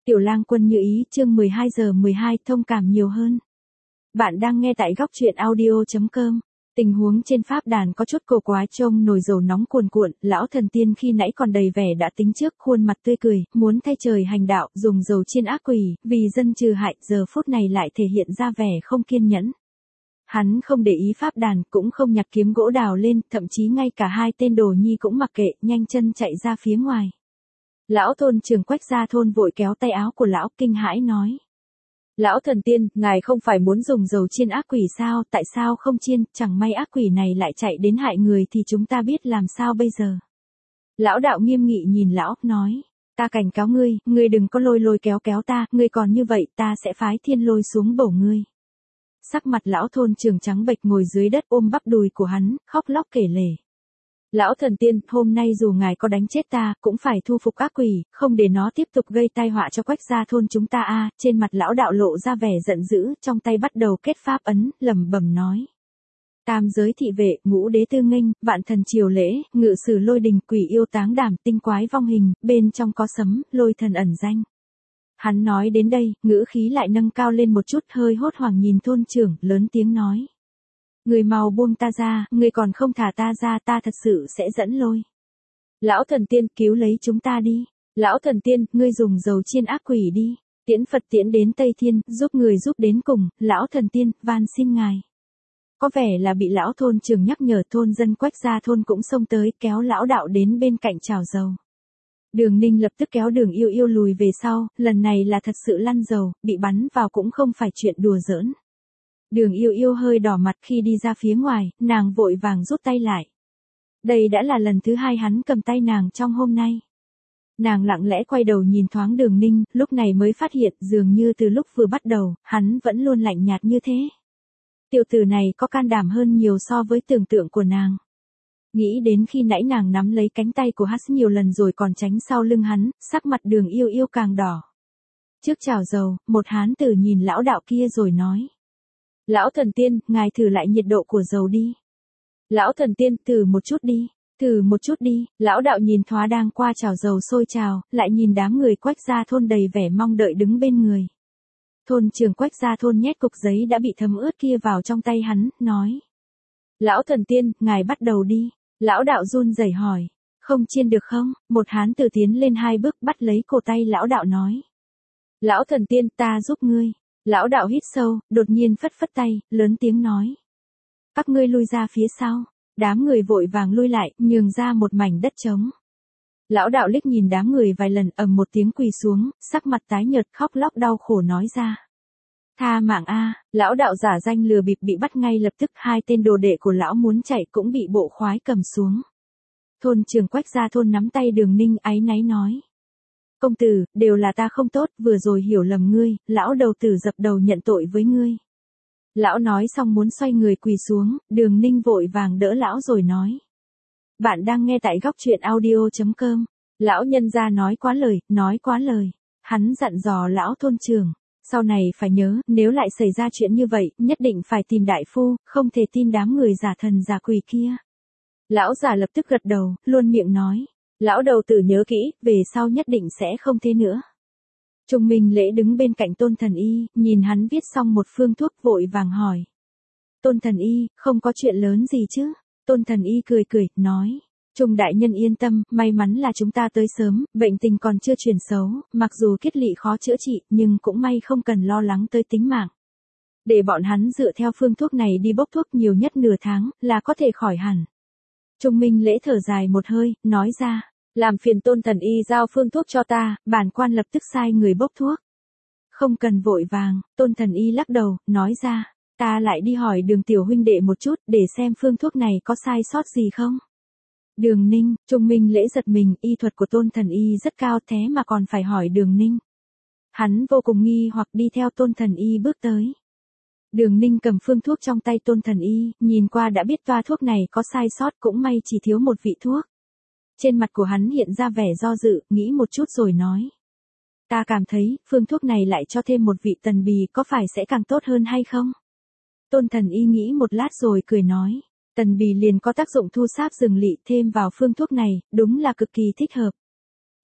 Tiểu Lang Quân như ý, chương 12/12 thông cảm nhiều hơn. Bạn đang nghe tại góc truyện audio.com. Tình huống trên pháp đàn có chút cổ quái, trông nồi dầu nóng cuồn cuộn, lão thần tiên khi nãy còn đầy vẻ đã tính trước, khuôn mặt tươi cười, muốn thay trời hành đạo, dùng dầu chiên ác quỷ, vì dân trừ hại, giờ phút này lại thể hiện ra vẻ không kiên nhẫn. Hắn không để ý pháp đàn, cũng không nhặt kiếm gỗ đào lên, thậm chí ngay cả hai tên đồ nhi cũng mặc kệ, nhanh chân chạy ra phía ngoài. Lão thôn trưởng Quách Gia Thôn vội kéo tay áo của lão, kinh hãi nói. Lão thần tiên, ngài không phải muốn dùng dầu chiên ác quỷ sao, tại sao không chiên, chẳng may ác quỷ này lại chạy đến hại người thì chúng ta biết làm sao bây giờ. Lão đạo nghiêm nghị nhìn lão, nói. Ta cảnh cáo ngươi đừng có lôi kéo ta, ngươi còn như vậy ta sẽ phái thiên lôi xuống bổ ngươi. Sắc mặt lão thôn trưởng trắng bệch ngồi dưới đất ôm bắp đùi của hắn, khóc lóc kể lể. Lão thần tiên, hôm nay dù ngài có đánh chết ta, cũng phải thu phục ác quỷ, không để nó tiếp tục gây tai họa cho Quách Gia Thôn chúng ta a. Trên mặt lão đạo lộ ra vẻ giận dữ, trong tay bắt đầu kết pháp ấn, lẩm bẩm nói. Tam giới thị vệ, ngũ đế tư nghênh, vạn thần triều lễ, ngự sử lôi đình, quỷ yêu táng đảm, tinh quái vong hình, bên trong có sấm, lôi thần ẩn danh. Hắn nói đến đây, ngữ khí lại nâng cao lên một chút, hơi hốt hoảng nhìn thôn trưởng, lớn tiếng nói. Người mau buông ta ra, người còn không thả ta ra, ta thật sự sẽ dẫn lôi. Lão thần tiên, cứu lấy chúng ta đi. Lão thần tiên, ngươi dùng dầu chiên ác quỷ đi. Tiễn Phật tiễn đến Tây Thiên, giúp người giúp đến cùng. Lão thần tiên, van xin ngài. Có vẻ là bị lão thôn trưởng nhắc nhở, thôn dân Quách Gia Thôn cũng xông tới, kéo lão đạo đến bên cạnh chảo dầu. Đường Ninh lập tức kéo Đường Yêu Yêu lùi về sau, lần này là thật sự lăn dầu, bị bắn vào cũng không phải chuyện đùa giỡn. Đường Yêu Yêu hơi đỏ mặt khi đi ra phía ngoài, nàng vội vàng rút tay lại. Đây đã là lần thứ hai hắn cầm tay nàng trong hôm nay. Nàng lặng lẽ quay đầu nhìn thoáng Đường Ninh, lúc này mới phát hiện dường như từ lúc vừa bắt đầu, hắn vẫn luôn lạnh nhạt như thế. Tiểu tử này có can đảm hơn nhiều so với tưởng tượng của nàng. Nghĩ đến khi nãy nàng nắm lấy cánh tay của hắn nhiều lần rồi còn tránh sau lưng hắn, sắc mặt Đường Yêu Yêu càng đỏ. Trước chảo dầu, một hán tử nhìn lão đạo kia rồi nói. Lão thần tiên, ngài thử lại nhiệt độ của dầu đi. Lão thần tiên, thử một chút đi. Lão đạo nhìn thoá đang qua chảo dầu sôi trào, lại nhìn đám người Quách Gia Thôn đầy vẻ mong đợi đứng bên người. Thôn trưởng Quách Gia Thôn nhét cục giấy đã bị thấm ướt kia vào trong tay hắn, nói. Lão thần tiên, ngài bắt đầu đi. Lão đạo run rẩy hỏi. Không chiên được không? Một hán tử tiến lên hai bước bắt lấy cổ tay lão đạo nói. Lão thần tiên, ta giúp ngươi. Lão đạo hít sâu, đột nhiên phất phất tay, lớn tiếng nói. Các ngươi lui ra phía sau. Đám người vội vàng lui lại, nhường ra một mảnh đất trống. Lão đạo liếc nhìn đám người vài lần, ầm một tiếng quỳ xuống, sắc mặt tái nhợt khóc lóc đau khổ nói ra. Tha mạng a. Lão đạo giả danh lừa bịp bị bắt ngay lập tức, hai tên đồ đệ của lão muốn chạy cũng bị bộ khoái cầm xuống. Thôn trưởng Quách Gia Thôn nắm tay Đường Ninh áy náy nói. Công tử, đều là ta không tốt, vừa rồi hiểu lầm ngươi, lão đầu tử dập đầu nhận tội với ngươi. Lão nói xong muốn xoay người quỳ xuống, Đường Ninh vội vàng đỡ lão rồi nói. Bạn đang nghe tại góc truyện audio.com. Lão nhân gia nói quá lời. Hắn dặn dò lão thôn trưởng. Sau này phải nhớ, nếu lại xảy ra chuyện như vậy, nhất định phải tìm đại phu, không thể tin đám người giả thần giả quỷ kia. Lão già lập tức gật đầu, luôn miệng nói. Lão đầu tử nhớ kỹ, về sau nhất định sẽ không thế nữa. Trung Minh Lễ đứng bên cạnh Tôn Thần Y, nhìn hắn viết xong một phương thuốc vội vàng hỏi. Tôn Thần Y, không có chuyện lớn gì chứ? Tôn Thần Y cười, nói. Trung đại nhân yên tâm, may mắn là chúng ta tới sớm, bệnh tình còn chưa chuyển xấu, mặc dù kết lị khó chữa trị, nhưng cũng may không cần lo lắng tới tính mạng. Để bọn hắn dựa theo phương thuốc này đi bốc thuốc nhiều nhất nửa tháng, là có thể khỏi hẳn. Trung Minh Lễ thở dài một hơi, nói ra. Làm phiền Tôn Thần Y giao phương thuốc cho ta, bản quan lập tức sai người bốc thuốc. Không cần vội vàng, Tôn Thần Y lắc đầu, nói ra. Ta lại đi hỏi Đường tiểu huynh đệ một chút, để xem phương thuốc này có sai sót gì không. Đường Ninh, Trung Minh Lễ giật mình, y thuật của Tôn Thần Y rất cao thế mà còn phải hỏi Đường Ninh. Hắn vô cùng nghi hoặc đi theo Tôn Thần Y bước tới. Đường Ninh cầm phương thuốc trong tay Tôn Thần Y, nhìn qua đã biết toa thuốc này có sai sót, cũng may chỉ thiếu một vị thuốc. Trên mặt của hắn hiện ra vẻ do dự, nghĩ một chút rồi nói. Ta cảm thấy, phương thuốc này lại cho thêm một vị tần bì có phải sẽ càng tốt hơn hay không? Tôn Thần Y nghĩ một lát rồi cười nói. Tần bì liền có tác dụng thu sáp rừng lị, thêm vào phương thuốc này, đúng là cực kỳ thích hợp.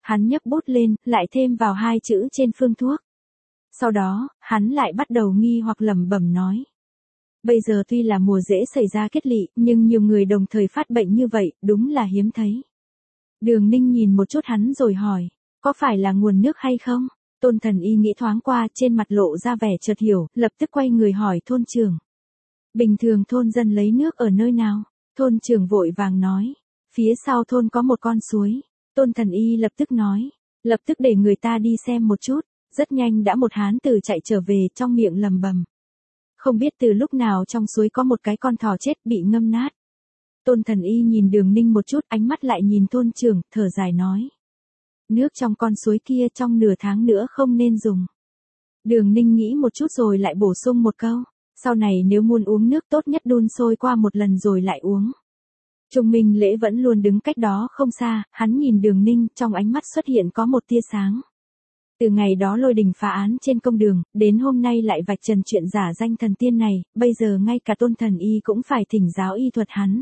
Hắn nhấc bút lên, lại thêm vào 2 chữ trên phương thuốc. Sau đó, hắn lại bắt đầu nghi hoặc lẩm bẩm nói. Bây giờ tuy là mùa rễ xảy ra kết lị, nhưng nhiều người đồng thời phát bệnh như vậy, đúng là hiếm thấy. Đường Ninh nhìn một chút hắn rồi hỏi, có phải là nguồn nước hay không? Tôn Thần Y nghĩ thoáng qua, trên mặt lộ ra vẻ chợt hiểu, lập tức quay người hỏi thôn trưởng. Bình thường thôn dân lấy nước ở nơi nào? Thôn trưởng vội vàng nói, phía sau thôn có một con suối. Tôn Thần Y lập tức nói, lập tức để người ta đi xem một chút. Rất nhanh đã một hán tử chạy trở về, trong miệng lầm bầm. Không biết từ lúc nào trong suối có một cái con thỏ chết bị ngâm nát. Tôn Thần Y nhìn Đường Ninh một chút, ánh mắt lại nhìn thôn trưởng, thở dài nói. Nước trong con suối kia trong nửa tháng nữa không nên dùng. Đường Ninh nghĩ một chút rồi lại bổ sung một câu. Sau này nếu muốn uống nước tốt nhất đun sôi qua một lần rồi lại uống. Trung Minh Lễ vẫn luôn đứng cách đó không xa, hắn nhìn Đường Ninh, trong ánh mắt xuất hiện có một tia sáng. Từ ngày đó lôi đình phá án trên công đường, đến hôm nay lại vạch trần chuyện giả danh thần tiên này, bây giờ ngay cả Tôn Thần Y cũng phải thỉnh giáo y thuật hắn.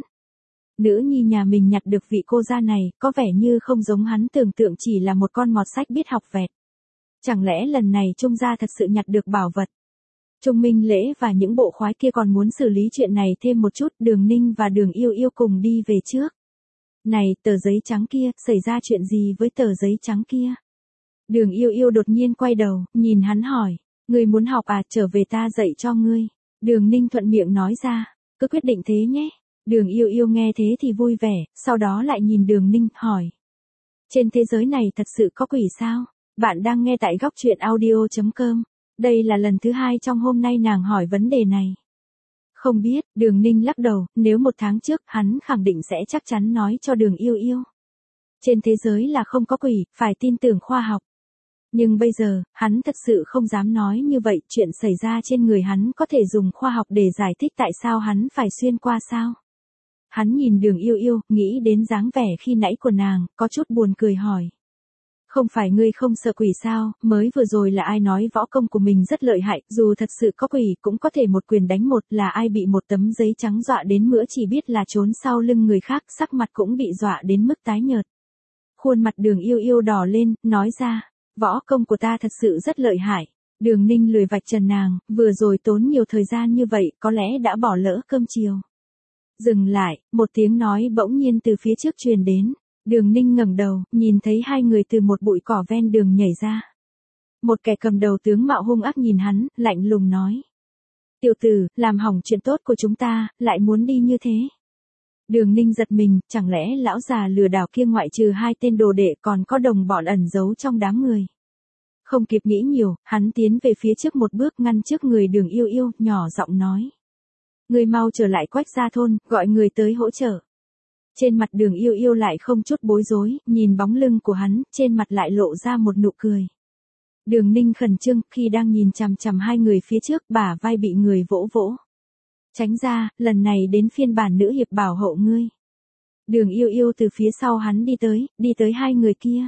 Nữ nhi nhà mình nhặt được vị cô gia này, có vẻ như không giống hắn tưởng tượng chỉ là một con mọt sách biết học vẹt. Chẳng lẽ lần này Trung gia thật sự nhặt được bảo vật? Trung Minh Lễ và những bộ khoái kia còn muốn xử lý chuyện này thêm một chút, Đường Ninh và Đường Yêu Yêu cùng đi về trước. Này, tờ giấy trắng kia, xảy ra chuyện gì với tờ giấy trắng kia? Đường Yêu Yêu đột nhiên quay đầu, nhìn hắn hỏi, ngươi muốn học à, trở về ta dạy cho ngươi. Đường Ninh thuận miệng nói ra, cứ quyết định thế nhé. Đường Yêu Yêu nghe thế thì vui vẻ, sau đó lại nhìn Đường Ninh, hỏi. Trên thế giới này thật sự có quỷ sao? Bạn đang nghe tại góc truyện audio.com. Đây là lần thứ 2 trong hôm nay nàng hỏi vấn đề này. Không biết, Đường Ninh lắc đầu, nếu 1 tháng trước, hắn khẳng định sẽ chắc chắn nói cho Đường Yêu Yêu. Trên thế giới là không có quỷ, phải tin tưởng khoa học. Nhưng bây giờ, hắn thật sự không dám nói như vậy, chuyện xảy ra trên người hắn có thể dùng khoa học để giải thích tại sao hắn phải xuyên qua sao. Hắn nhìn Đường Yêu Yêu, nghĩ đến dáng vẻ khi nãy của nàng, có chút buồn cười hỏi. Không phải ngươi không sợ quỷ sao, mới vừa rồi là ai nói võ công của mình rất lợi hại, dù thật sự có quỷ cũng có thể một quyền đánh một, là ai bị một tấm giấy trắng dọa đến mữa chỉ biết là trốn sau lưng người khác, sắc mặt cũng bị dọa đến mức tái nhợt. Khuôn mặt Đường Yêu Yêu đỏ lên, nói ra, võ công của ta thật sự rất lợi hại. Đường Ninh lười vạch trần nàng, vừa rồi tốn nhiều thời gian như vậy, có lẽ đã bỏ lỡ cơm chiều. Dừng lại, một tiếng nói bỗng nhiên từ phía trước truyền đến. Đường Ninh ngẩng đầu, nhìn thấy 2 người từ một bụi cỏ ven đường nhảy ra. Một kẻ cầm đầu tướng mạo hung ác nhìn hắn, lạnh lùng nói. Tiểu tử, làm hỏng chuyện tốt của chúng ta, lại muốn đi như thế. Đường Ninh giật mình, chẳng lẽ lão già lừa đảo kia ngoại trừ 2 tên đồ đệ còn có đồng bọn ẩn giấu trong đám người. Không kịp nghĩ nhiều, hắn tiến về phía trước một bước ngăn trước người Đường Yêu Yêu, nhỏ giọng nói. Người mau trở lại Quách gia thôn, gọi người tới hỗ trợ. Trên mặt Đường Yêu Yêu lại không chút bối rối, nhìn bóng lưng của hắn, trên mặt lại lộ ra một nụ cười. Đường Ninh khẩn trương, khi đang nhìn chằm chằm 2 người phía trước, bả vai bị người vỗ vỗ. Tránh ra, lần này đến phiên bản nữ hiệp bảo hộ ngươi. Đường Yêu Yêu từ phía sau hắn đi tới 2 người kia.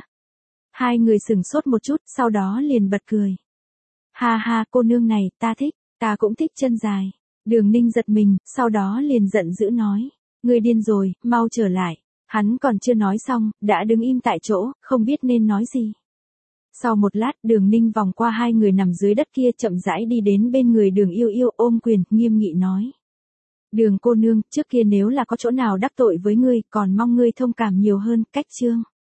2 người sửng sốt một chút, sau đó liền bật cười. Ha ha, cô nương này, ta thích, ta cũng thích chân dài. Đường Ninh giật mình, sau đó liền giận dữ nói. Ngươi điên rồi, mau trở lại. Hắn còn chưa nói xong, đã đứng im tại chỗ, không biết nên nói gì. Sau một lát, Đường Ninh vòng qua 2 người nằm dưới đất kia, chậm rãi đi đến bên người Đường Yêu Yêu, ôm quyền, nghiêm nghị nói. Đường cô nương, trước kia nếu là có chỗ nào đắc tội với ngươi, còn mong ngươi thông cảm nhiều hơn, cách chương.